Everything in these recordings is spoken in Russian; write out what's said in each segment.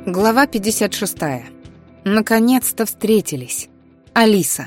Глава 56. Наконец-то встретились. Алиса.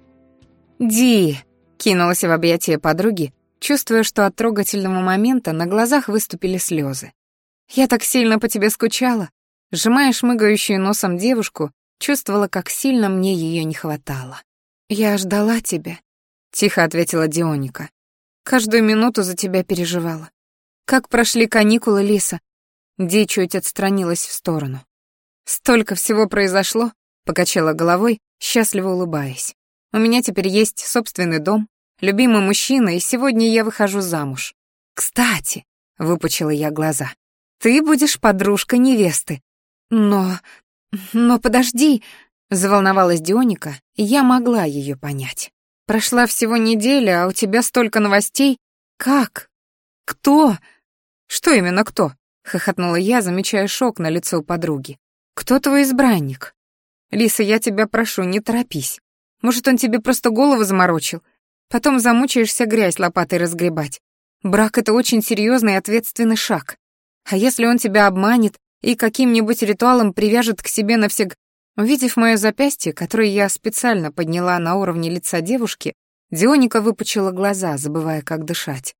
«Ди!» — кинулась в объятия подруги, чувствуя, что от трогательного момента на глазах выступили слезы. «Я так сильно по тебе скучала!» Сжимая шмыгающую носом девушку, чувствовала, как сильно мне ее не хватало. «Я ждала тебя», — тихо ответила Дионика. «Каждую минуту за тебя переживала. Как прошли каникулы, Лиса?» Ди чуть отстранилась в сторону. «Столько всего произошло», — покачала головой, счастливо улыбаясь. «У меня теперь есть собственный дом, любимый мужчина, и сегодня я выхожу замуж. Кстати», — выпучила я глаза, — «ты будешь подружкой невесты». «Но подожди», — заволновалась Дионика, и я могла ее понять. «Прошла всего неделя, а у тебя столько новостей. Как? Кто? Что именно кто?» — хохотнула я, замечая шок на лице у подруги. «Кто твой избранник?» «Лиса, я тебя прошу, не торопись. Может, он тебе просто голову заморочил? Потом замучаешься грязь лопатой разгребать. Брак — это очень серьезный и ответственный шаг. А если он тебя обманет и каким-нибудь ритуалом привяжет к себе навсегда?» Увидев мое запястье, которое я специально подняла на уровне лица девушки, Дионика выпучила глаза, забывая, как дышать.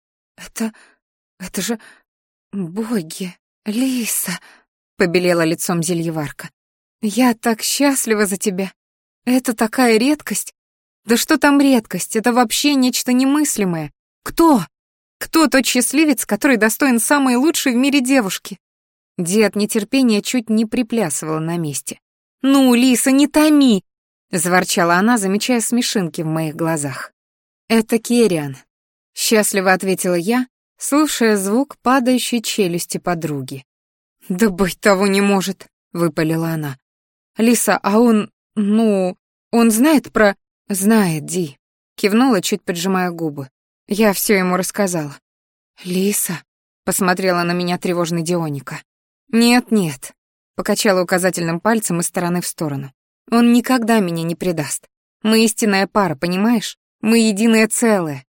Это же... боги, Лиса!» — побелела лицом зельеварка. «Я так счастлива за тебя. Это такая редкость. Да что там редкость, это вообще нечто немыслимое. Кто? Кто тот счастливец, который достоин самой лучшей в мире девушки?» Ди от нетерпения чуть не приплясывала на месте. «Ну, Лиса, не томи!» — заворчала она, замечая смешинки в моих глазах. «Это Керриан», — счастливо ответила я, слушая звук падающей челюсти подруги. «Да быть того не может», — выпалила она. «Лиса, а он знает про...» «Знает, Ди», — кивнула, чуть поджимая губы. «Я все ему рассказала». «Лиса», — посмотрела на меня тревожно Дионика. «Нет», — покачала указательным пальцем из стороны в сторону. «Он никогда меня не предаст. Мы истинная пара, понимаешь? Мы единое целое».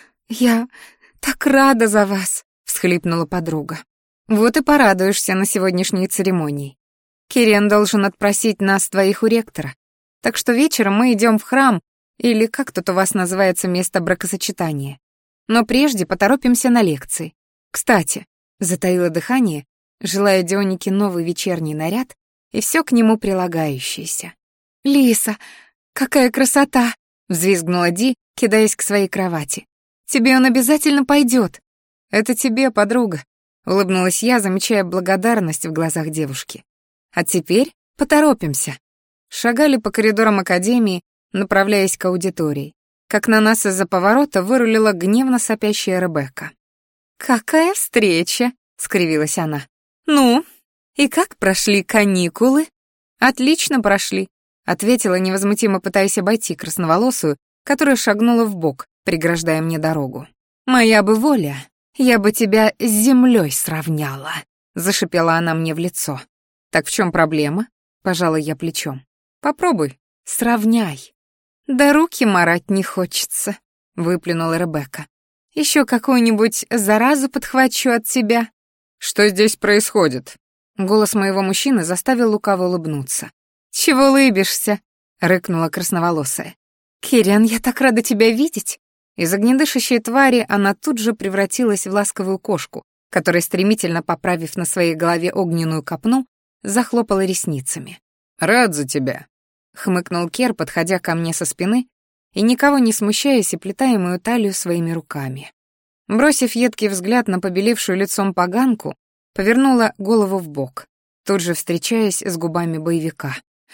«Я так рада за вас», — всхлипнула подруга. «Вот и порадуешься на сегодняшней церемонии. Кириан должен отпросить нас двоих у ректора. Так что вечером мы идем в храм, или как тут у вас называется место бракосочетания. Но прежде поторопимся на лекции. Кстати», — затаила дыхание, желая Дионике новый вечерний наряд и все к нему прилагающееся. «Лиса, какая красота!» — взвизгнула Ди, кидаясь к своей кровати. «Тебе он обязательно пойдет». «Это тебе, подруга», — улыбнулась я, замечая благодарность в глазах девушки. «А теперь поторопимся». Шагали по коридорам академии, направляясь к аудитории, как на нас из-за поворота вырулила гневно сопящая Ребекка. «Какая встреча!» — скривилась она. «Ну, и как прошли каникулы?» «Отлично прошли», — ответила, невозмутимо пытаясь обойти красноволосую, которая шагнула вбок, преграждая мне дорогу. «Моя бы воля, я бы тебя с землей сравняла», — зашипела она мне в лицо. «Так в чем проблема?» — пожала я плечом. «Попробуй, сравняй». «Да руки марать не хочется», — выплюнула Ребекка. «Еще какую-нибудь заразу подхвачу от тебя». «Что здесь происходит?» Голос моего мужчины заставил лукаво улыбнуться. «Чего улыбишься?» — рыкнула красноволосая. «Кириан, я так рада тебя видеть». Из огнедышащей твари она тут же превратилась в ласковую кошку, которая, стремительно поправив на своей голове огненную копну, захлопала ресницами. «Рад за тебя», — хмыкнул Кер, подходя ко мне со спины и, никого не смущаясь, оплетая мою талию своими руками. Бросив едкий взгляд на побелевшую лицом поганку, повернула голову вбок, тут же встречаясь с губами боевика.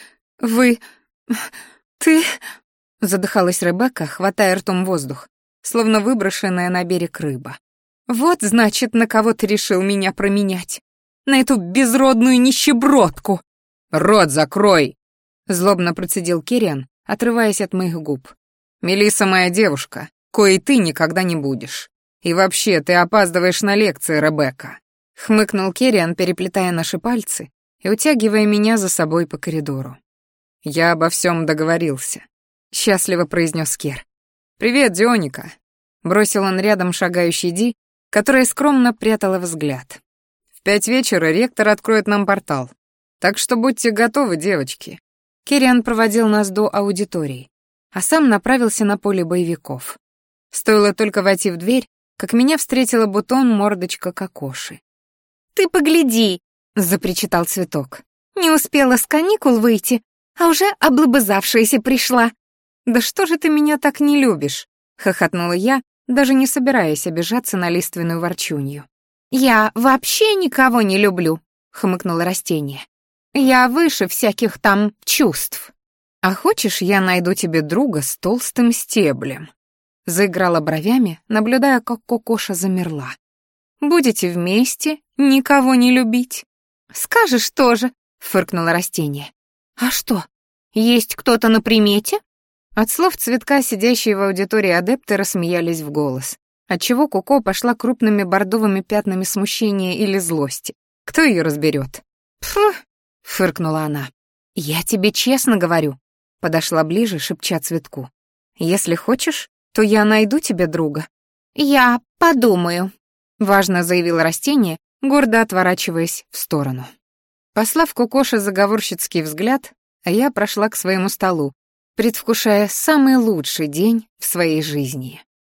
«Ты...» — задыхалась Ребекка, хватая ртом воздух, словно выброшенная на берег рыба. «Вот, значит, на кого ты решил меня променять. На эту безродную нищебродку!» «Рот закрой!» — злобно процедил Кириан, отрываясь от моих губ. «Мелисса моя девушка, коей ты никогда не будешь. И вообще, ты опаздываешь на лекции, Ребекка», — хмыкнул Кириан, переплетая наши пальцы и утягивая меня за собой по коридору. «Я обо всем договорился», — счастливо произнес Кер. «Привет, Дионика», — бросил он рядом шагающий Ди, которая скромно прятала взгляд. «В 5 вечера ректор откроет нам портал. Так что будьте готовы, девочки». Кириан проводил нас до аудитории, а сам направился на поле боевиков. Стоило только войти в дверь, как меня встретила бутон-мордочка Кокоши. «Ты погляди!» — запричитал цветок. «Не успела с каникул выйти, а уже облобызавшаяся пришла». «Да что же ты меня так не любишь?» — хохотнула я, даже не собираясь обижаться на лиственную ворчунью. «Я вообще никого не люблю», — хмыкнуло растение. «Я выше всяких там чувств». «А хочешь, я найду тебе друга с толстым стеблем?» Заиграла бровями, наблюдая, как Кокоша замерла. «Будете вместе, никого не любить?» «Скажешь тоже», — фыркнуло растение. «А что, есть кто-то на примете?» От слов цветка сидящие в аудитории адепты рассмеялись в голос, отчего Коко пошла крупными бордовыми пятнами смущения или злости. Кто ее разберет? «Пф», — фыркнула она. «Я тебе честно говорю», — подошла ближе, шепча цветку. «Если хочешь, то я найду тебе друга». «Я подумаю», — важно заявило растение, гордо отворачиваясь в сторону. Послав Кокоше заговорщицкий взгляд, я прошла к своему столу, предвкушая самый лучший день в своей жизни.